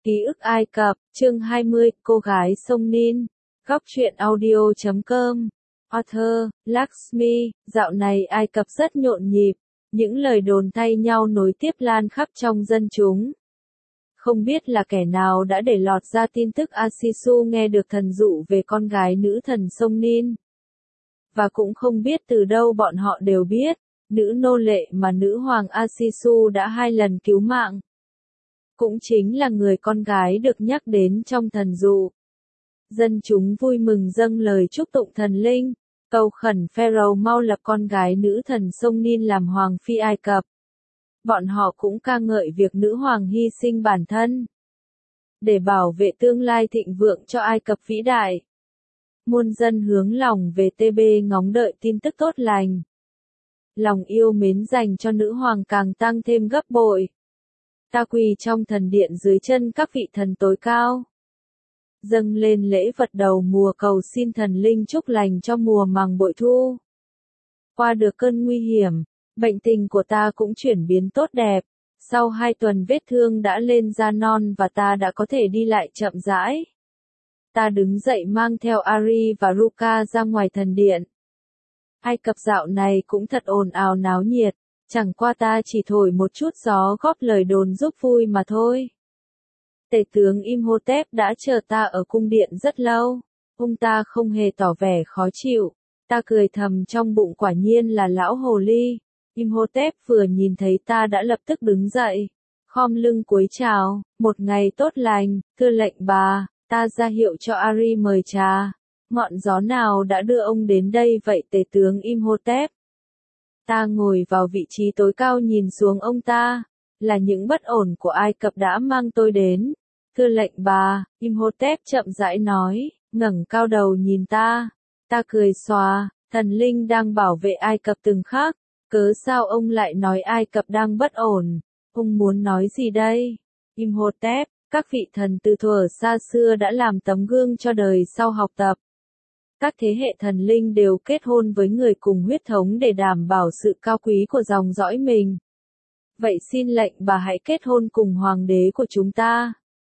Ký ức Ai Cập, chương 20, cô gái sông Nin. Góc truyện audio.com. Author, Lakshmi. Dạo này Ai Cập rất nhộn nhịp, những lời đồn thay nhau nối tiếp lan khắp trong dân chúng. Không biết là kẻ nào đã để lọt ra tin tức Asisu nghe được thần dụ về con gái nữ thần sông Nin. Và cũng không biết từ đâu bọn họ đều biết, nữ nô lệ mà nữ hoàng Asisu đã 2 lần cứu mạng. Cũng chính là người con gái được nhắc đến trong thần dụ. Dân chúng vui mừng dâng lời chúc tụng thần linh, cầu khẩn Pharaoh mau lập con gái nữ thần sông Nin làm hoàng phi Ai Cập. Bọn họ cũng ca ngợi việc nữ hoàng hy sinh bản thân để bảo vệ tương lai thịnh vượng cho Ai Cập vĩ đại. Muôn dân hướng lòng về TB ngóng đợi tin tức tốt lành. Lòng yêu mến dành cho nữ hoàng càng tăng thêm gấp bội. Ta quỳ trong thần điện dưới chân các vị thần tối cao, dâng lên lễ vật đầu mùa cầu xin thần linh chúc lành cho mùa màng bội thu. Qua được cơn nguy hiểm, bệnh tình của ta cũng chuyển biến tốt đẹp. Sau 2 tuần vết thương đã lên da non và ta đã có thể đi lại chậm rãi. Ta đứng dậy mang theo Ari và Ruka ra ngoài thần điện. Ai Cập dạo này cũng thật ồn ào náo nhiệt. Chẳng qua ta chỉ thổi một chút gió góp lời đồn giúp vui mà thôi. Tể tướng Imhotep đã chờ ta ở cung điện rất lâu. Ông ta không hề tỏ vẻ khó chịu. Ta cười thầm trong bụng, quả nhiên là lão hồ ly. Imhotep vừa nhìn thấy ta đã lập tức đứng dậy, khom lưng cúi chào. Một ngày tốt lành, thưa lệnh bà. Ta ra hiệu cho Ari mời trà. Ngọn gió nào đã đưa ông đến đây vậy tể tướng Imhotep? Ta ngồi vào vị trí tối cao nhìn xuống ông ta. Là những bất ổn của Ai Cập đã mang tôi đến. Thưa lệnh bà, Imhotep chậm rãi nói, ngẩng cao đầu nhìn ta. Ta cười xòa, thần linh đang bảo vệ Ai Cập từng khắc. Cớ sao ông lại nói Ai Cập đang bất ổn? Ông muốn nói gì đây? Imhotep, các vị thần từ thuở xa xưa đã làm tấm gương cho đời sau học tập. Các thế hệ thần linh đều kết hôn với người cùng huyết thống để đảm bảo sự cao quý của dòng dõi mình. Vậy xin lệnh bà hãy kết hôn cùng hoàng đế của chúng ta,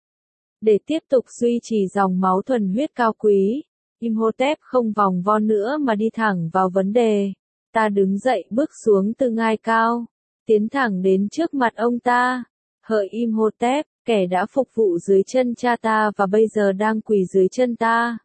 để tiếp tục duy trì dòng máu thuần huyết cao quý. Imhotep không vòng vo nữa mà đi thẳng vào vấn đề. Ta đứng dậy bước xuống từ ngai cao, tiến thẳng đến trước mặt ông ta. Hỡi Imhotep, kẻ đã phục vụ dưới chân cha ta và bây giờ đang quỳ dưới chân ta.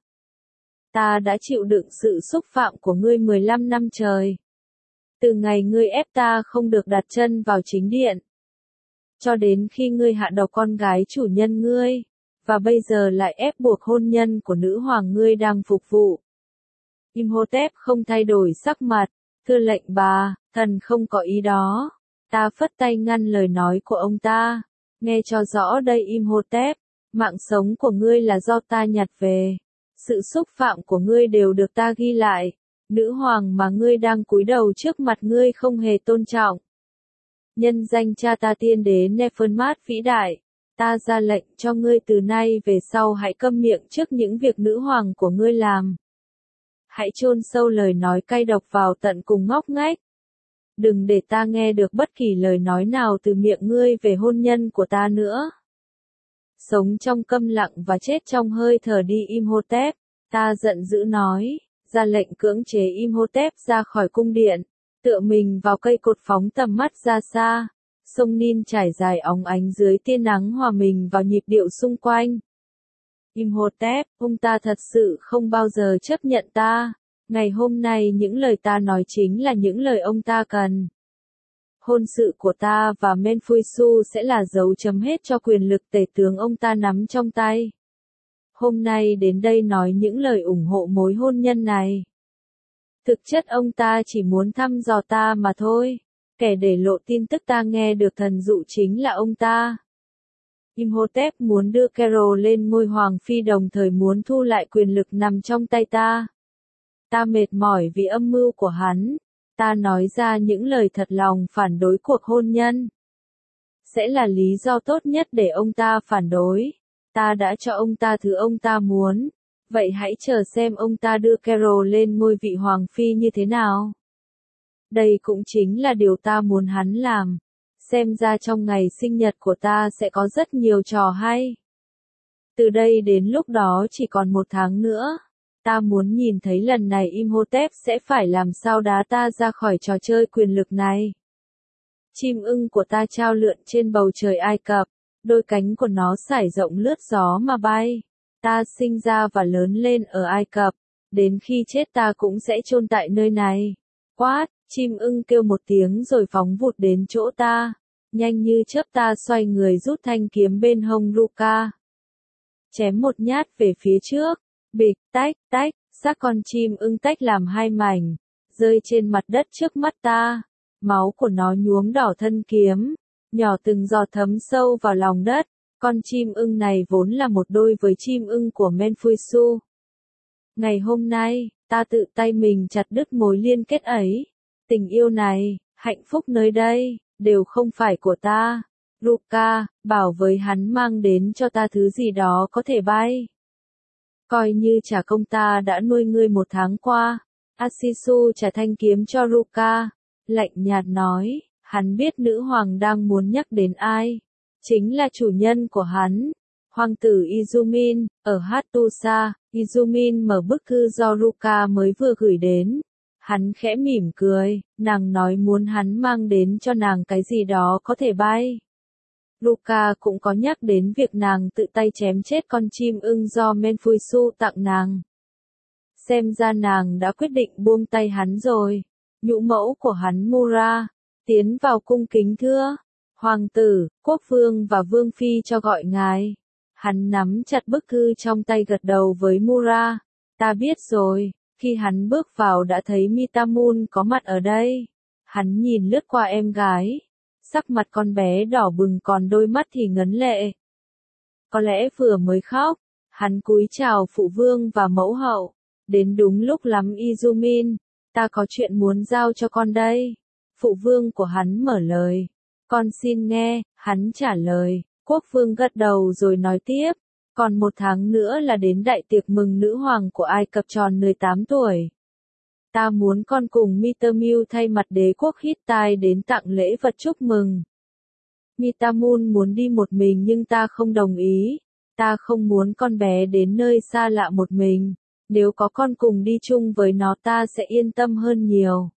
Ta đã chịu đựng sự xúc phạm của ngươi 15 năm trời. Từ ngày ngươi ép ta không được đặt chân vào chính điện, cho đến khi ngươi hạ độc con gái chủ nhân ngươi, và bây giờ lại ép buộc hôn nhân của nữ hoàng ngươi đang phục vụ. Imhotep không thay đổi sắc mặt, thưa lệnh bà, thần không có ý đó. Ta phất tay ngăn lời nói của ông ta. Nghe cho rõ đây Imhotep, mạng sống của ngươi là do ta nhặt về. Sự xúc phạm của ngươi đều được ta ghi lại. Nữ hoàng mà ngươi đang cúi đầu trước mặt ngươi không hề tôn trọng. Nhân danh cha ta tiên đế Nefermat vĩ đại, ta ra lệnh cho ngươi từ nay về sau hãy câm miệng trước những việc nữ hoàng của ngươi làm. Hãy chôn sâu lời nói cay độc vào tận cùng ngóc ngách. Đừng để ta nghe được bất kỳ lời nói nào từ miệng ngươi về hôn nhân của ta nữa. Sống trong câm lặng và chết trong hơi thở đi Imhotep. Ta giận dữ nói, ra lệnh cưỡng chế Imhotep ra khỏi cung điện, tựa mình vào cây cột phóng tầm mắt ra xa. Sông Nin trải dài óng ánh dưới tia nắng hòa mình vào nhịp điệu xung quanh. Imhotep, ông ta thật sự không bao giờ chấp nhận ta. Ngày hôm nay những lời ta nói chính là những lời ông ta cần. Hôn sự của ta và Menfuisu sẽ là dấu chấm hết cho quyền lực tể tướng ông ta nắm trong tay. Hôm nay đến đây nói những lời ủng hộ mối hôn nhân này. Thực chất ông ta chỉ muốn thăm dò ta mà thôi. Kẻ để lộ tin tức ta nghe được thần dụ chính là ông ta. Imhotep muốn đưa Carol lên ngôi hoàng phi, đồng thời muốn thu lại quyền lực nằm trong tay ta. Ta mệt mỏi vì âm mưu của hắn. Ta nói ra những lời thật lòng phản đối cuộc hôn nhân. Sẽ là lý do tốt nhất để ông ta phản đối. Ta đã cho ông ta thứ ông ta muốn. Vậy hãy chờ xem ông ta đưa Carol lên ngôi vị hoàng phi như thế nào. Đây cũng chính là điều ta muốn hắn làm. Xem ra trong ngày sinh nhật của ta sẽ có rất nhiều trò hay. Từ đây đến lúc đó chỉ còn 1 tháng nữa. Ta muốn nhìn thấy lần này Imhotep sẽ phải làm sao đá ta ra khỏi trò chơi quyền lực này. Chim ưng của ta trao lượn trên bầu trời Ai Cập, đôi cánh của nó sải rộng lướt gió mà bay. Ta sinh ra và lớn lên ở Ai Cập, đến khi chết ta cũng sẽ chôn tại nơi này. Quát, chim ưng kêu một tiếng rồi phóng vụt đến chỗ ta. Nhanh như chớp ta xoay người rút thanh kiếm bên hông Ruka. Chém một nhát về phía trước, bịch, tách, tách, xác con chim ưng tách làm 2 mảnh, rơi trên mặt đất trước mắt ta. Máu của nó nhuốm đỏ thân kiếm, nhỏ từng giọt thấm sâu vào lòng đất. Con chim ưng này vốn là một đôi với chim ưng của Menfuisu. Ngày hôm nay, ta tự tay mình chặt đứt mối liên kết ấy. Tình yêu này, hạnh phúc nơi đây, đều không phải của ta. Ruka, bảo với hắn mang đến cho ta thứ gì đó có thể bay. Coi như trả công ta đã nuôi ngươi 1 tháng qua. Asisu trả thanh kiếm cho Ruka, lạnh nhạt nói, hắn biết nữ hoàng đang muốn nhắc đến ai. Chính là chủ nhân của hắn, hoàng tử Izumin, ở Hattusa. Izumin mở bức thư do Ruka mới vừa gửi đến. Hắn khẽ mỉm cười, nàng nói muốn hắn mang đến cho nàng cái gì đó có thể bay. Ruka cũng có nhắc đến việc nàng tự tay chém chết con chim ưng do Menfuisu tặng nàng. Xem ra nàng đã quyết định buông tay hắn rồi. Nhũ mẫu của hắn Mura, tiến vào cung kính thưa. Hoàng tử, quốc vương và vương phi cho gọi ngài. Hắn nắm chặt bức thư trong tay gật đầu với Mura. Ta biết rồi. Khi hắn bước vào đã thấy Mitamun có mặt ở đây. Hắn nhìn lướt qua em gái. Sắc mặt con bé đỏ bừng còn đôi mắt thì ngấn lệ. Có lẽ vừa mới khóc. Hắn cúi chào phụ vương và mẫu hậu. Đến đúng lúc lắm Izumin. Ta có chuyện muốn giao cho con đây. Phụ vương của hắn mở lời. Con xin nghe, hắn trả lời. Quốc vương gật đầu rồi nói tiếp. Còn 1 tháng nữa là đến đại tiệc mừng nữ hoàng của Ai Cập tròn 18 tuổi. Ta muốn con cùng Mitamu thay mặt đế quốc Hittite đến tặng lễ vật chúc mừng. Mitamun muốn đi một mình nhưng ta không đồng ý. Ta không muốn con bé đến nơi xa lạ một mình. Nếu có con cùng đi chung với nó ta sẽ yên tâm hơn nhiều.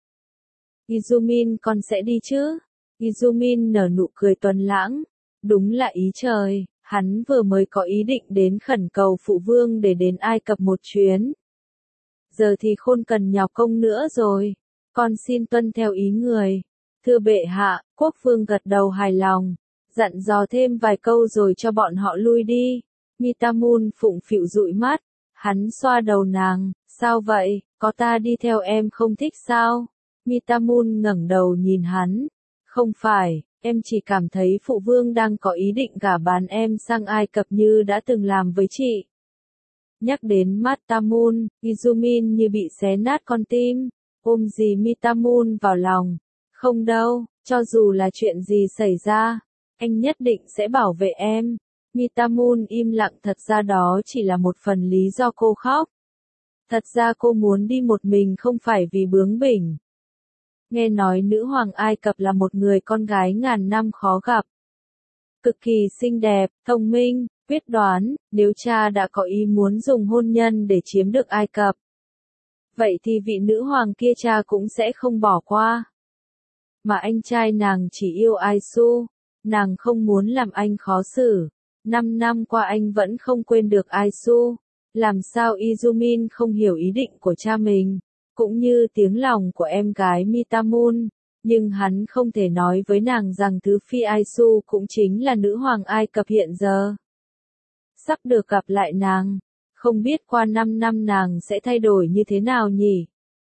Izumin con sẽ đi chứ? Izumin nở nụ cười tuấn lãng. Đúng là ý trời, hắn vừa mới có ý định đến khẩn cầu phụ vương để đến Ai Cập một chuyến. Giờ thì không cần nhọc công nữa rồi. Con xin tuân theo ý người. Thưa bệ hạ, quốc vương gật đầu hài lòng. Dặn dò thêm vài câu rồi cho bọn họ lui đi. Mitamun phụng phịu dụi mắt. Hắn xoa đầu nàng. Sao vậy, có ta đi theo em không thích sao? Mitamun ngẩng đầu nhìn hắn. Không phải, em chỉ cảm thấy phụ vương đang có ý định gả bán em sang Ai Cập như đã từng làm với chị. Nhắc đến Matamun, Izumin như bị xé nát con tim, ôm dì Mitamun vào lòng. Không đâu, cho dù là chuyện gì xảy ra, anh nhất định sẽ bảo vệ em. Mitamun im lặng, thật ra đó chỉ là một phần lý do cô khóc. Thật ra cô muốn đi một mình không phải vì bướng bỉnh. Nghe nói nữ hoàng Ai Cập là một người con gái ngàn năm khó gặp. Cực kỳ xinh đẹp, thông minh, quyết đoán, nếu cha đã có ý muốn dùng hôn nhân để chiếm được Ai Cập. Vậy thì vị nữ hoàng kia cha cũng sẽ không bỏ qua. Mà anh trai nàng chỉ yêu Aisu, nàng không muốn làm anh khó xử. 5 năm qua anh vẫn không quên được Aisu. Làm sao Izumin không hiểu ý định của cha mình, cũng như tiếng lòng của em gái Mitamun, nhưng hắn không thể nói với nàng rằng thứ phi Aisu cũng chính là nữ hoàng Ai Cập hiện giờ. Sắp được gặp lại nàng, không biết qua 5 năm nàng sẽ thay đổi như thế nào nhỉ?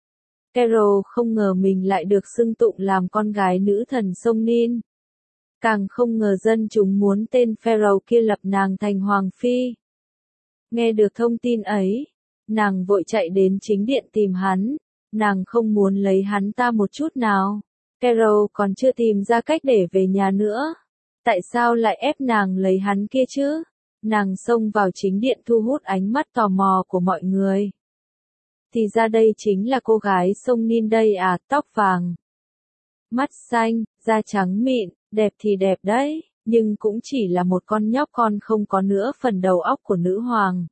Carol không ngờ mình lại được xưng tụng làm con gái nữ thần sông Nin. Càng không ngờ dân chúng muốn tên Pharaoh kia lập nàng thành hoàng phi. Nghe được thông tin ấy, nàng vội chạy đến chính điện tìm hắn, nàng không muốn lấy hắn ta một chút nào. Carol còn chưa tìm ra cách để về nhà nữa. Tại sao lại ép nàng lấy hắn kia chứ? Nàng xông vào chính điện thu hút ánh mắt tò mò của mọi người. Thì ra đây chính là cô gái sông Nin đây à, tóc vàng, mắt xanh, da trắng mịn, đẹp thì đẹp đấy, nhưng cũng chỉ là một con nhóc con không có nữa phần đầu óc của nữ hoàng.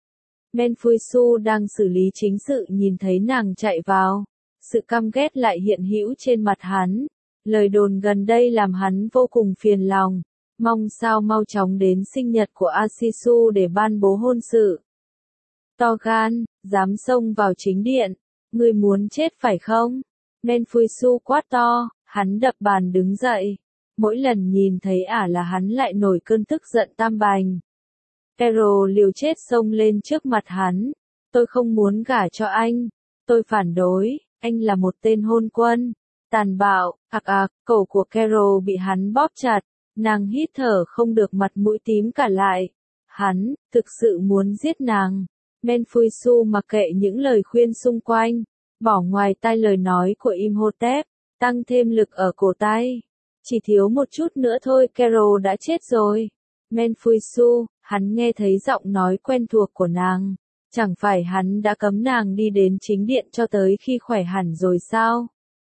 Menfuisu đang xử lý chính sự nhìn thấy nàng chạy vào. Sự căm ghét lại hiện hữu trên mặt hắn. Lời đồn gần đây làm hắn vô cùng phiền lòng. Mong sao mau chóng đến sinh nhật của Asisu để ban bố hôn sự. To gan, dám xông vào chính điện. Ngươi muốn chết phải không? Menfuisu quát to, hắn đập bàn đứng dậy. Mỗi lần nhìn thấy ả là hắn lại nổi cơn tức giận tam bành. Carol liều chết xông lên trước mặt hắn. Tôi không muốn gả cho anh. Tôi phản đối, anh là một tên hôn quân. Tàn bạo, cổ của Carol bị hắn bóp chặt. Nàng hít thở không được mặt mũi tím cả lại. Hắn, thực sự muốn giết nàng. Menfuisu mặc kệ những lời khuyên xung quanh. Bỏ ngoài tai lời nói của Imhotep. Tăng thêm lực ở cổ tay. Chỉ thiếu một chút nữa thôi Carol đã chết rồi. Menfuisu, hắn nghe thấy giọng nói quen thuộc của nàng. Chẳng phải hắn đã cấm nàng đi đến chính điện cho tới khi khỏe hẳn rồi sao?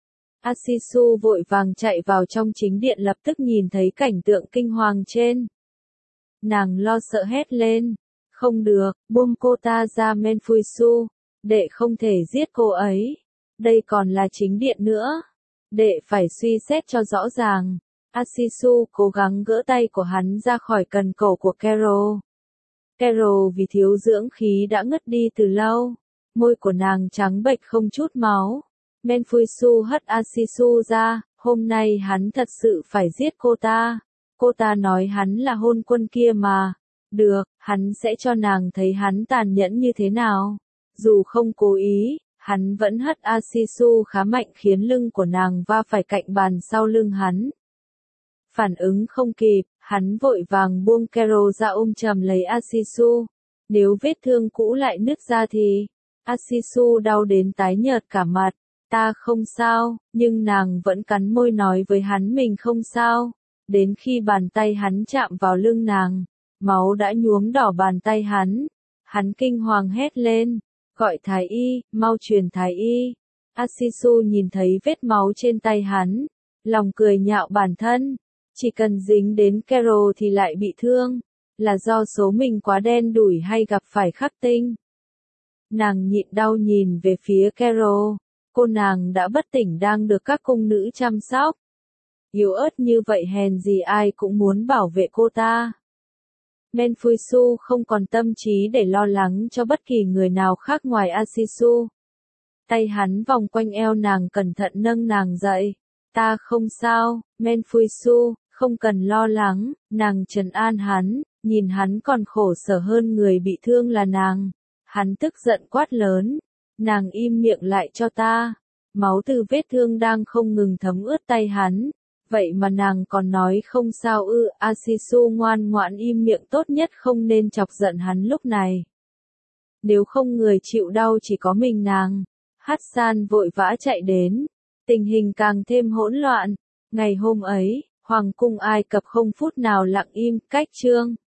Asisu vội vàng chạy vào trong chính điện lập tức nhìn thấy cảnh tượng kinh hoàng trên. Nàng lo sợ hét lên. Không được, buông cô ta ra Menfuisu. Đệ không thể giết cô ấy. Đây còn là chính điện nữa. Đệ phải suy xét cho rõ ràng. Asisu cố gắng gỡ tay của hắn ra khỏi cần cổ của Carol. Carol vì thiếu dưỡng khí đã ngất đi từ lâu. Môi của nàng trắng bệch không chút máu. Menfuisu hất Asisu ra, hôm nay hắn thật sự phải giết cô ta. Cô ta nói hắn là hôn quân kia mà. Được, hắn sẽ cho nàng thấy hắn tàn nhẫn như thế nào. Dù không cố ý, hắn vẫn hất Asisu khá mạnh khiến lưng của nàng va phải cạnh bàn sau lưng hắn. Phản ứng không kịp, hắn vội vàng buông Carol ra ôm chầm lấy Asisu. Nếu vết thương cũ lại nứt ra thì... Asisu đau đến tái nhợt cả mặt. Ta không sao, nhưng nàng vẫn cắn môi nói với hắn mình không sao. Đến khi bàn tay hắn chạm vào lưng nàng, máu đã nhuốm đỏ bàn tay hắn. Hắn kinh hoàng hét lên, gọi thái y, mau truyền thái y. Asisu nhìn thấy vết máu trên tay hắn, lòng cười nhạo bản thân. Chỉ cần dính đến Carol thì lại bị thương, là do số mình quá đen đủi hay gặp phải khắc tinh. Nàng nhịn đau nhìn về phía Carol, cô nàng đã bất tỉnh đang được các cung nữ chăm sóc. Yếu ớt như vậy hèn gì ai cũng muốn bảo vệ cô ta. Menfuisu không còn tâm trí để lo lắng cho bất kỳ người nào khác ngoài Asisu. Tay hắn vòng quanh eo nàng cẩn thận nâng nàng dậy. Ta không sao, Menfuisu, không cần lo lắng, nàng trấn an hắn, nhìn hắn còn khổ sở hơn người bị thương là nàng. Hắn tức giận quát lớn, nàng im miệng lại cho ta. Máu từ vết thương đang không ngừng thấm ướt tay hắn. Vậy mà nàng còn nói không sao ư? Asisu ngoan ngoãn im miệng, tốt nhất không nên chọc giận hắn lúc này. Nếu không người chịu đau chỉ có mình nàng. Hassan vội vã chạy đến. Tình hình càng thêm hỗn loạn. Ngày hôm ấy, Hoàng cung Ai Cập không phút nào lặng im, cách chương.